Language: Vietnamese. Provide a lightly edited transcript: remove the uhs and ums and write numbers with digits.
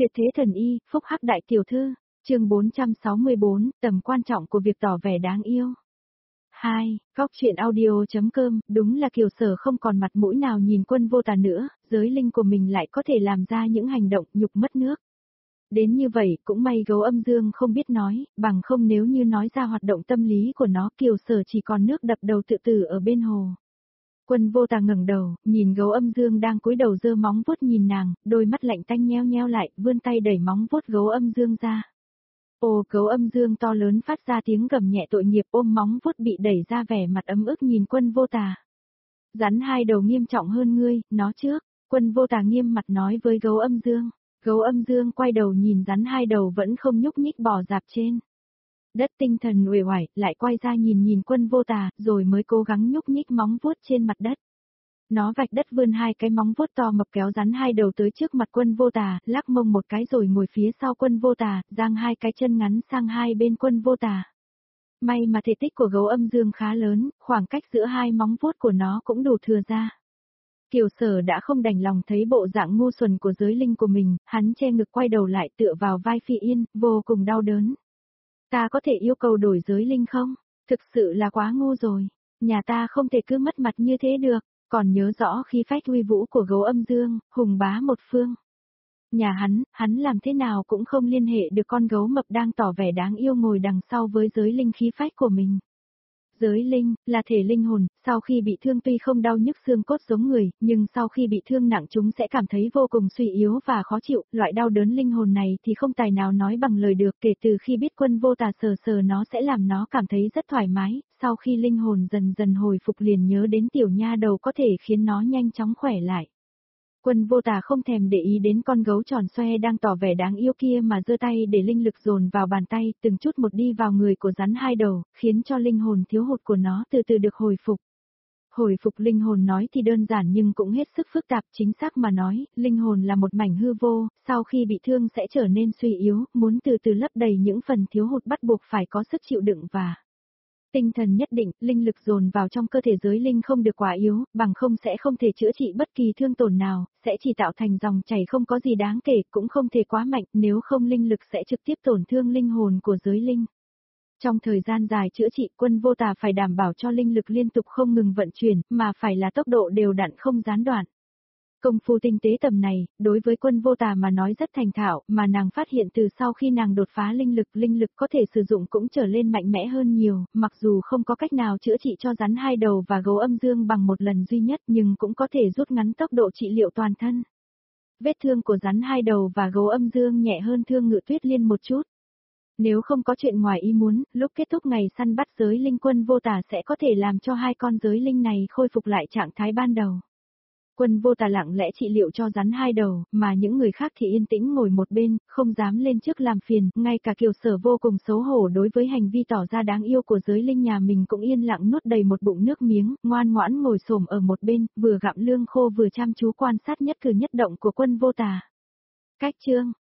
Tuyệt thế thần y, phúc hắc đại tiểu thư, chương 464, tầm quan trọng của việc tỏ vẻ đáng yêu. 2. Góc truyện audio.com, đúng là Kiều Sở không còn mặt mũi nào nhìn Quân Vô Tà nữa, giới linh của mình lại có thể làm ra những hành động nhục mất nước. Đến như vậy, cũng may Gấu Âm Dương không biết nói, bằng không nếu như nói ra hoạt động tâm lý của nó, Kiều Sở chỉ còn nước đập đầu tự tử ở bên hồ. Quân Vô Tà ngẩng đầu, nhìn Gấu Âm Dương đang cúi đầu giơ móng vuốt nhìn nàng, đôi mắt lạnh tanh nheo nheo lại, vươn tay đẩy móng vuốt Gấu Âm Dương ra. Ồ, Gấu Âm Dương to lớn phát ra tiếng gầm nhẹ tội nghiệp, ôm móng vuốt bị đẩy ra, vẻ mặt ấm ức nhìn Quân Vô Tà. Rắn hai đầu nghiêm trọng hơn ngươi, nó trước. Quân Vô Tà nghiêm mặt nói với Gấu Âm Dương. Gấu Âm Dương quay đầu nhìn rắn hai đầu vẫn không nhúc nhích bò dạp trên đất, tinh thần uể oải, lại quay ra nhìn Quân Vô Tà, rồi mới cố gắng nhúc nhích móng vuốt trên mặt đất. Nó vạch đất vươn hai cái móng vuốt to mập kéo rắn hai đầu tới trước mặt Quân Vô Tà, lắc mông một cái rồi ngồi phía sau Quân Vô Tà, giang hai cái chân ngắn sang hai bên Quân Vô Tà. May mà thể tích của Gấu Âm Dương khá lớn, khoảng cách giữa hai móng vuốt của nó cũng đủ thừa ra. Kiều Sở đã không đành lòng thấy bộ dạng ngu xuẩn của giới linh của mình, hắn che ngực quay đầu lại tựa vào vai Phi Yên, vô cùng đau đớn. Ta có thể yêu cầu đổi giới linh không? Thực sự là quá ngu rồi. Nhà ta không thể cứ mất mặt như thế được. Còn nhớ rõ khi phách uy vũ của Gấu Âm Dương, hùng bá một phương. Nhà hắn làm thế nào cũng không liên hệ được con gấu mập đang tỏ vẻ đáng yêu ngồi đằng sau với giới linh khí phách của mình. Giới linh, là thể linh hồn, sau khi bị thương tuy không đau nhức xương cốt giống người, nhưng sau khi bị thương nặng chúng sẽ cảm thấy vô cùng suy yếu và khó chịu, loại đau đớn linh hồn này thì không tài nào nói bằng lời được, kể từ khi biết Quân Vô Tà sờ sờ nó sẽ làm nó cảm thấy rất thoải mái, sau khi linh hồn dần dần hồi phục liền nhớ đến tiểu nha đầu có thể khiến nó nhanh chóng khỏe lại. Quân Vô Tà không thèm để ý đến con gấu tròn xoe đang tỏ vẻ đáng yêu kia mà giơ tay để linh lực dồn vào bàn tay, từng chút một đi vào người của rắn hai đầu, khiến cho linh hồn thiếu hụt của nó từ từ được hồi phục. Hồi phục linh hồn nói thì đơn giản nhưng cũng hết sức phức tạp, chính xác mà nói, linh hồn là một mảnh hư vô, sau khi bị thương sẽ trở nên suy yếu, muốn từ từ lấp đầy những phần thiếu hụt bắt buộc phải có sức chịu đựng và tinh thần nhất định, linh lực dồn vào trong cơ thể giới linh không được quá yếu, bằng không sẽ không thể chữa trị bất kỳ thương tổn nào, sẽ chỉ tạo thành dòng chảy không có gì đáng kể, cũng không thể quá mạnh, nếu không linh lực sẽ trực tiếp tổn thương linh hồn của giới linh. Trong thời gian dài chữa trị, Quân Vô Tà phải đảm bảo cho linh lực liên tục không ngừng vận chuyển, mà phải là tốc độ đều đặn không gián đoạn. Công phu tinh tế tầm này, đối với Quân Vô Tà mà nói rất thành thạo, mà nàng phát hiện từ sau khi nàng đột phá linh lực có thể sử dụng cũng trở lên mạnh mẽ hơn nhiều, mặc dù không có cách nào chữa trị cho rắn hai đầu và Gấu Âm Dương bằng một lần duy nhất nhưng cũng có thể rút ngắn tốc độ trị liệu toàn thân. Vết thương của rắn hai đầu và Gấu Âm Dương nhẹ hơn Thương Ngự Tuyết Liên một chút. Nếu không có chuyện ngoài ý muốn, lúc kết thúc ngày săn bắt giới linh, Quân Vô Tà sẽ có thể làm cho hai con giới linh này khôi phục lại trạng thái ban đầu. Quân Vô Tà lặng lẽ trị liệu cho rắn hai đầu, mà những người khác thì yên tĩnh ngồi một bên, không dám lên trước làm phiền, ngay cả Kiều Sở vô cùng xấu hổ đối với hành vi tỏ ra đáng yêu của giới linh nhà mình cũng yên lặng nuốt đầy một bụng nước miếng, ngoan ngoãn ngồi xổm ở một bên, vừa gặm lương khô vừa chăm chú quan sát nhất cử nhất động của Quân Vô Tà. Cách chương